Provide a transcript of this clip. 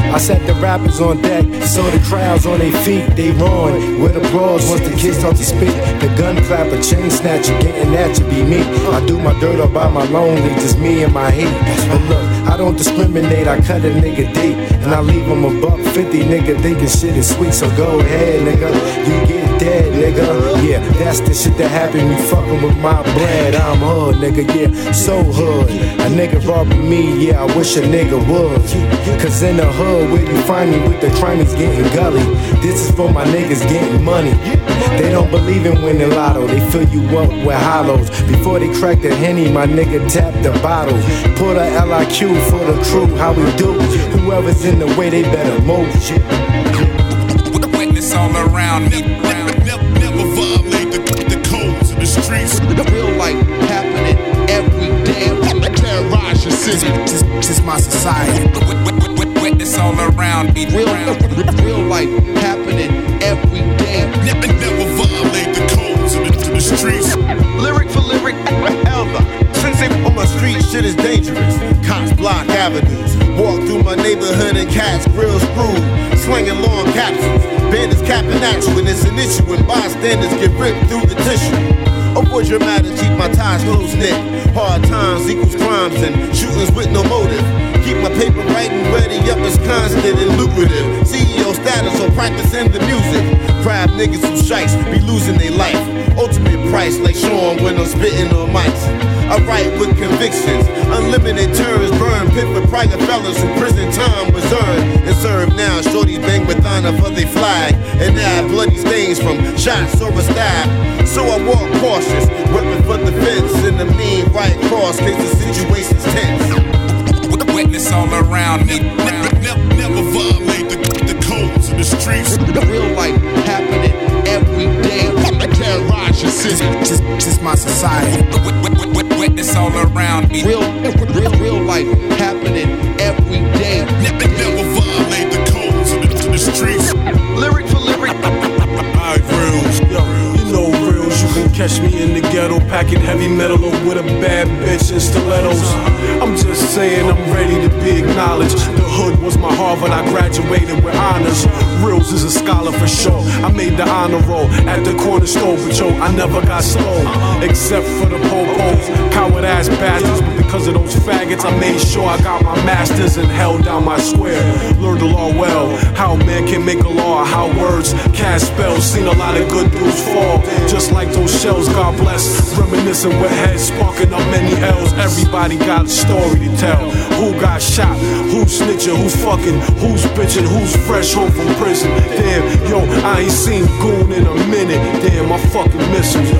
I set the rappers on deck, so the crowds on their feet, they run with applause once the kids start to speak. The gun clapper, chain snatcher, getting at you be me. I do my dirt all by my lonely, just me and my heat. But look, I don't discriminate, I cut a nigga deep, and I leave him $150, nigga, thinking shit is sweet. So go ahead, nigga, you get dead, nigga. Yeah, that's the shit that happen, you fucking with my bread. I'm hood, nigga, yeah, so hood. A nigga robbing me, yeah, I wish a nigga would. Cause in the hood, where you find me with the crimies getting gully. This is for my niggas getting money. They don't believe in winning lotto, they fill you up with hollows. Before they crack the Henny, my nigga tap the bottle. Put a LIQ for the crew, how we do. Whoever's in the way, they better move. Witness all around me. Never violate the codes of the streets. Real life happening every day. Terrorize your city. This is my society. Witness all around me. Real life happening every day. Never violate the codes of the streets. Lyric for lyric, Elva. Since on my street, shit is dangerous. Cops block avenues. Walk through my neighborhood and cats grills screwed. Slinging long capsules. Bandits capping at you, and it's an issue when bystanders get ripped through the tissue. Avoid your matter, keep my ties close knit. Hard times equals crimes and shootings with no motive. Keep my paper right and ready up as constant and lucrative. CEO status or practicing the music. Crab niggas who shites be losing their life. Ultimate price like Sean when I'm spitting on mics. I write with convictions, unlimited terms, burn pit for prior fellas who prison time was earned and served now. Shorties bang with honor for they flag and add bloody stains from shots or a stab. So I walk cautious, weapon for defense in the mean right cross case the situation's tense. Witness all around me. Never violate the codes of the streets. Real life happening every day. Terrorize your city. This is my society. Witness all around me. Real life happening every day. Never violate the codes of the streets. Lyric for lyric. Alright, Reels. Yo, you know Reels. You can catch me in the ghetto packing heavy metal or with a bad bitch and stilettos. I'm just saying I'm ready to be acknowledged. The hood was my Harvard, I graduated with honors. Reels is a scholar for sure. I made the honor roll at the corner store, but yo, I never got stole. Except for the po-pos, coward ass bastards. But because of those faggots, I made sure I got my masters and held down my square. Learned the law well, how man can make a law, how words cast spells. Seen a lot of good dudes fall, just like those shells, God bless. Reminiscing with heads, sparking up many L's. Everybody got a story to tell. Who got shot, who's snitching, who's fucking, who's bitching, who's fresh home from prison. Damn, yo, I ain't seen Goon in a minute. Damn, I fucking miss him, yo.